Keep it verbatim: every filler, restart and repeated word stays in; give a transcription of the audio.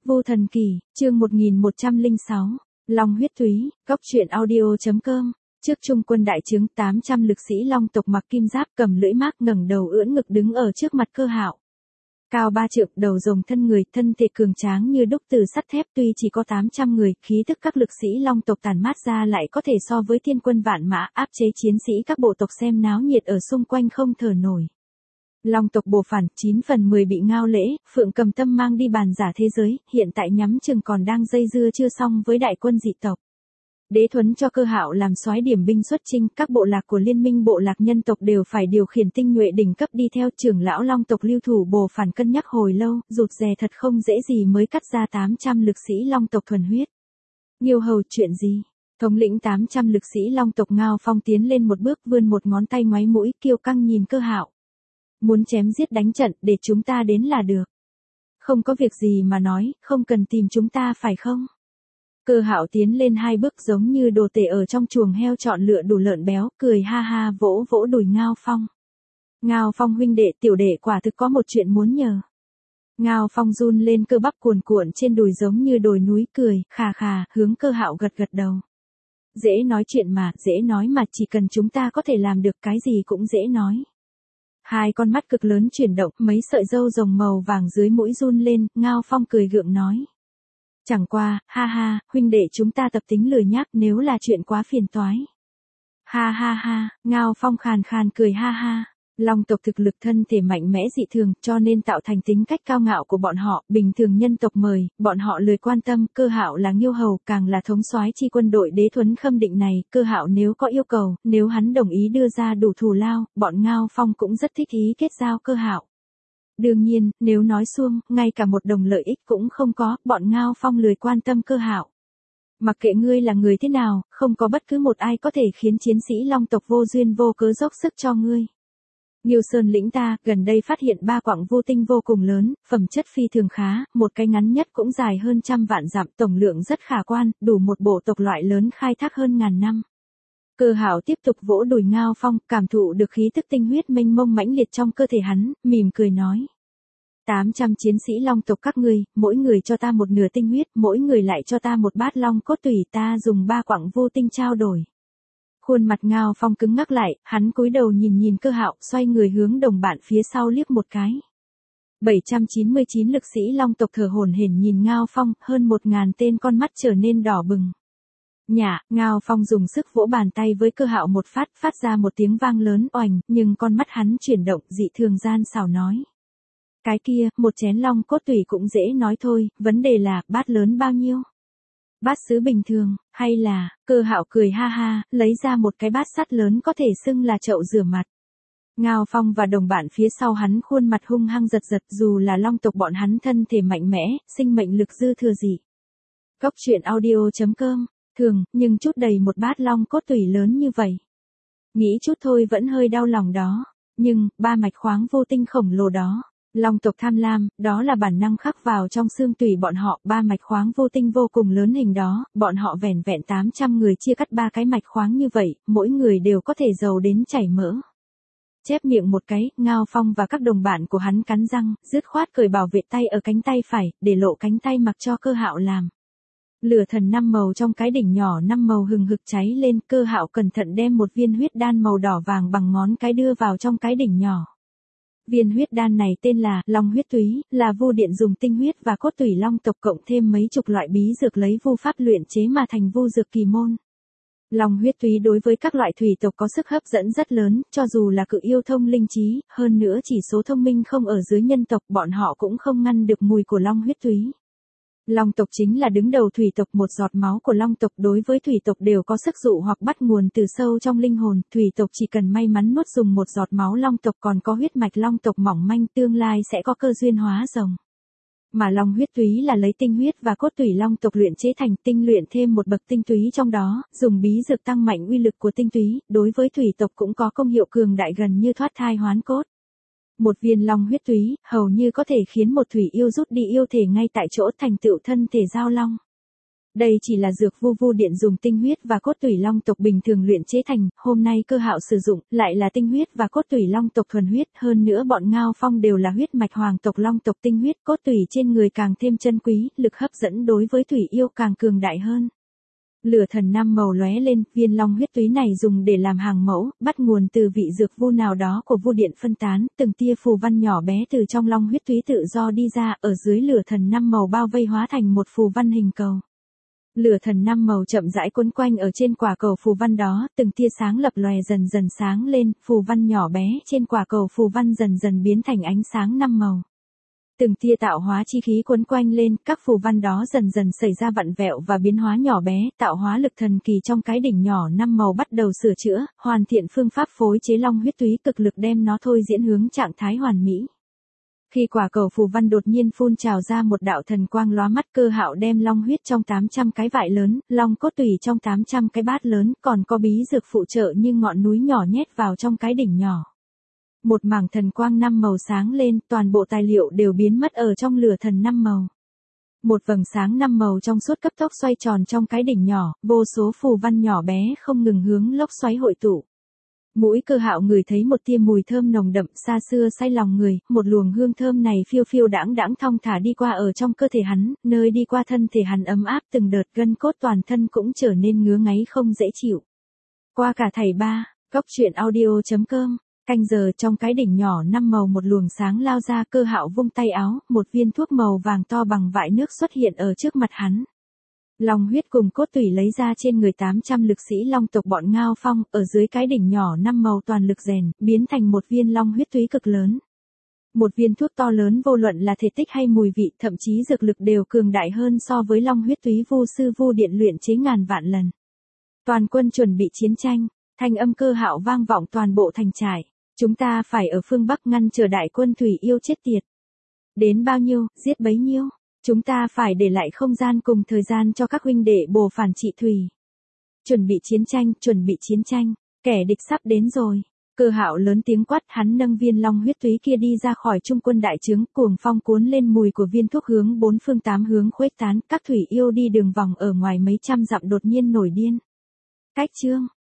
Vô Thần Kỳ, chương một nghìn một trăm lẻ sáu, Long huyết túy, góc truyện audio.com. Trước trung quân đại trướng, tám trăm lực sĩ Long tộc mặc kim giáp, cầm lưỡi mác, ngẩng đầu ưỡn ngực đứng ở trước mặt Cơ Hạo. Cao ba trượng, đầu rồng thân người, thân thể cường tráng như đúc từ sắt thép, tuy chỉ có tám trăm người, khí tức các lực sĩ Long tộc tản mát ra lại có thể so với thiên quân vạn mã, áp chế chiến sĩ các bộ tộc xem náo nhiệt ở xung quanh không thở nổi. Long tộc bồ phản, chín phần mười bị Ngao Lễ, Phượng Cầm Tâm mang đi bàn giả thế giới, hiện tại nhắm chừng còn đang dây dưa chưa xong với đại quân dị tộc. Đế Thuấn cho Cơ Hạo làm soái điểm binh xuất chinh, các bộ lạc của liên minh bộ lạc nhân tộc đều phải điều khiển tinh nhuệ đỉnh cấp đi theo. Trưởng lão Long tộc lưu thủ bồ phản cân nhắc hồi lâu, rụt rè thật không dễ gì mới cắt ra tám trăm lực sĩ Long tộc thuần huyết. Nghiêu hầu, chuyện gì? Thống lĩnh tám trăm lực sĩ Long tộc Ngao Phong tiến lên một bước, vươn một ngón tay ngoáy mũi, kiêu căng nhìn Cơ Hạo. Muốn chém giết đánh trận, để chúng ta đến là được. Không có việc gì mà nói, không cần tìm chúng ta phải không? Cơ Hạo tiến lên hai bước giống như đồ tể ở trong chuồng heo chọn lựa đủ lợn béo, cười ha ha vỗ vỗ đùi Ngao Phong. Ngao Phong huynh đệ, tiểu đệ quả thực có một chuyện muốn nhờ. Ngao Phong run lên cơ bắp cuồn cuộn trên đùi giống như đồi núi, cười, khà khà, hướng Cơ Hạo gật gật đầu. Dễ nói chuyện mà, dễ nói mà, chỉ cần chúng ta có thể làm được cái gì cũng dễ nói. Hai con mắt cực lớn chuyển động, mấy sợi râu rồng màu vàng dưới mũi run lên, Ngao Phong cười gượng nói. Chẳng qua, ha ha, huynh đệ chúng ta tập tính lười nhác, nếu là chuyện quá phiền toái. Ha ha ha, Ngao Phong khàn khàn cười ha ha. Long tộc thực lực thân thể mạnh mẽ dị thường, cho nên tạo thành tính cách cao ngạo của bọn họ, bình thường nhân tộc mời, bọn họ lười quan tâm. Cơ Hạo là Nghiêu hầu, càng là thống soái chi quân đội Đế Thuấn khâm định này, Cơ Hạo nếu có yêu cầu, nếu hắn đồng ý đưa ra đủ thù lao, bọn Ngao Phong cũng rất thích ý kết giao Cơ Hạo. Đương nhiên, nếu nói xuông, ngay cả một đồng lợi ích cũng không có, bọn Ngao Phong lười quan tâm Cơ Hạo. Mặc kệ ngươi là người thế nào, không có bất cứ một ai có thể khiến chiến sĩ Long tộc vô duyên vô cớ dốc sức cho ngươi. Nghiêu Sơn lĩnh ta, gần đây phát hiện ba quặng vô tinh vô cùng lớn, phẩm chất phi thường khá, một cái ngắn nhất cũng dài hơn trăm vạn dặm, tổng lượng rất khả quan, đủ một bộ tộc loại lớn khai thác hơn ngàn năm. Cơ Hạo tiếp tục vỗ đùi Ngao Phong, cảm thụ được khí tức tinh huyết mênh mông mãnh liệt trong cơ thể hắn, mỉm cười nói. tám trăm chiến sĩ Long tộc các ngươi, mỗi người cho ta một nửa tinh huyết, mỗi người lại cho ta một bát long cốt tủy, ta dùng ba quặng vô tinh trao đổi. Khuôn mặt Ngao Phong cứng ngắc lại, hắn cúi đầu nhìn nhìn Cơ Hạo, xoay người hướng đồng bạn phía sau liếc một cái. bảy trăm chín mươi chín lực sĩ Long tộc thở hổn hển nhìn Ngao Phong, hơn một ngàn tên con mắt trở nên đỏ bừng. Nhả, Ngao Phong dùng sức vỗ bàn tay với Cơ Hạo một phát, phát ra một tiếng vang lớn oành, nhưng con mắt hắn chuyển động, dị thường gian xảo nói. Cái kia, một chén long cốt tủy cũng dễ nói thôi, vấn đề là, bát lớn bao nhiêu? Bát sứ bình thường, hay là, Cơ Hạo cười ha ha, lấy ra một cái bát sắt lớn có thể xưng là chậu rửa mặt. Ngao Phong và đồng bạn phía sau hắn khuôn mặt hung hăng giật giật, dù là Long tộc bọn hắn thân thể mạnh mẽ, sinh mệnh lực dư thừa gì. Góc truyện audio.com, thường, nhưng chút đầy một bát long cốt tủy lớn như vậy. Nghĩ chút thôi vẫn hơi đau lòng đó, nhưng, ba mạch khoáng vô tinh khổng lồ đó. Long tộc tham lam, đó là bản năng khắc vào trong xương tủy bọn họ, ba mạch khoáng vô tinh vô cùng lớn hình đó, bọn họ vẻn vẹn tám trăm người chia cắt ba cái mạch khoáng như vậy, mỗi người đều có thể giàu đến chảy mỡ. Chép miệng một cái, Ngao Phong và các đồng bạn của hắn cắn răng, dứt khoát cởi bảo vệ tay ở cánh tay phải, để lộ cánh tay mặc cho Cơ Hạo làm. Lửa thần năm màu trong cái đỉnh nhỏ năm màu hừng hực cháy lên, Cơ Hạo cẩn thận đem một viên huyết đan màu đỏ vàng bằng ngón cái đưa vào trong cái đỉnh nhỏ. Viên huyết đan này tên là Long huyết túy, là Vu Điện dùng tinh huyết và cốt tủy Long tộc cộng thêm mấy chục loại bí dược lấy vu pháp luyện chế mà thành vu dược kỳ môn. Long huyết túy đối với các loại thủy tộc có sức hấp dẫn rất lớn, cho dù là cự yêu thông linh trí, hơn nữa chỉ số thông minh không ở dưới nhân tộc, bọn họ cũng không ngăn được mùi của Long huyết túy. Long tộc chính là đứng đầu thủy tộc, một giọt máu của Long tộc đối với thủy tộc đều có sức dụ hoặc bắt nguồn từ sâu trong linh hồn, thủy tộc chỉ cần may mắn nuốt dùng một giọt máu Long tộc còn có huyết mạch Long tộc mỏng manh, tương lai sẽ có cơ duyên hóa rồng. Mà Long huyết túy là lấy tinh huyết và cốt tủy Long tộc luyện chế thành, tinh luyện thêm một bậc tinh túy trong đó, dùng bí dược tăng mạnh uy lực của tinh túy, đối với thủy tộc cũng có công hiệu cường đại gần như thoát thai hoán cốt. Một viên long huyết túy, hầu như có thể khiến một thủy yêu rút đi yêu thể ngay tại chỗ thành tựu thân thể giao long. Đây chỉ là dược vu vu điện dùng tinh huyết và cốt tủy long tộc bình thường luyện chế thành, hôm nay Cơ Hạo sử dụng, lại là tinh huyết và cốt tủy long tộc thuần huyết, hơn nữa bọn Ngao Phong đều là huyết mạch hoàng tộc long tộc tinh huyết, cốt tủy trên người càng thêm chân quý, lực hấp dẫn đối với thủy yêu càng cường đại hơn. Lửa thần năm màu lóe lên, viên long huyết túy này dùng để làm hàng mẫu, bắt nguồn từ vị dược vu nào đó của vu điện phân tán, từng tia phù văn nhỏ bé từ trong long huyết túy tự do đi ra, ở dưới lửa thần năm màu bao vây hóa thành một phù văn hình cầu. Lửa thần năm màu chậm rãi quấn quanh ở trên quả cầu phù văn đó, từng tia sáng lập lòe dần dần sáng lên, phù văn nhỏ bé trên quả cầu phù văn dần dần biến thành ánh sáng năm màu. Từng tia tạo hóa chi khí quấn quanh lên, các phù văn đó dần dần xảy ra vặn vẹo và biến hóa nhỏ bé, tạo hóa lực thần kỳ trong cái đỉnh nhỏ năm màu bắt đầu sửa chữa, hoàn thiện phương pháp phối chế long huyết túy, cực lực đem nó thôi diễn hướng trạng thái hoàn mỹ. Khi quả cầu phù văn đột nhiên phun trào ra một đạo thần quang lóa mắt, Cơ Hạo đem long huyết trong tám trăm cái vại lớn, long cốt tủy trong tám trăm cái bát lớn, còn có bí dược phụ trợ như ngọn núi nhỏ nhét vào trong cái đỉnh nhỏ. Một mảng thần quang năm màu sáng lên, toàn bộ tài liệu đều biến mất ở trong lửa thần năm màu. Một vầng sáng năm màu trong suốt cấp tốc xoay tròn trong cái đỉnh nhỏ, vô số phù văn nhỏ bé không ngừng hướng lốc xoáy hội tụ. Mũi Cơ Hạo ngửi thấy một tia mùi thơm nồng đậm xa xưa say lòng người, một luồng hương thơm này phiêu phiêu đãng đãng thong thả đi qua ở trong cơ thể hắn, nơi đi qua thân thể hắn ấm áp, từng đợt gân cốt toàn thân cũng trở nên ngứa ngáy không dễ chịu. Qua cả thảy ba, góc truyện audio chấm com. Canh giờ trong cái đỉnh nhỏ năm màu một luồng sáng lao ra, Cơ Hạo vung tay áo, một viên thuốc màu vàng to bằng vại nước xuất hiện ở trước mặt hắn. Long huyết cùng cốt tủy lấy ra trên người tám trăm lực sĩ long tộc bọn Ngao Phong, ở dưới cái đỉnh nhỏ năm màu toàn lực rèn, biến thành một viên long huyết túy cực lớn. Một viên thuốc to lớn vô luận là thể tích hay mùi vị, thậm chí dược lực đều cường đại hơn so với long huyết túy vu sư vu điện luyện chế ngàn vạn lần. Toàn quân chuẩn bị chiến tranh, thanh âm Cơ Hạo vang vọng toàn bộ thành trại. Chúng ta phải ở phương Bắc ngăn chờ đại quân thủy yêu chết tiệt. Đến bao nhiêu, giết bấy nhiêu. Chúng ta phải để lại không gian cùng thời gian cho các huynh đệ bồ phản trị thủy. Chuẩn bị chiến tranh, chuẩn bị chiến tranh, kẻ địch sắp đến rồi. Cơ Hạo lớn tiếng quát, hắn nâng viên long huyết túy kia đi ra khỏi trung quân đại trướng, cuồng phong cuốn lên mùi của viên thuốc hướng bốn phương tám hướng khuếch tán, các thủy yêu đi đường vòng ở ngoài mấy trăm dặm đột nhiên nổi điên. Cách chương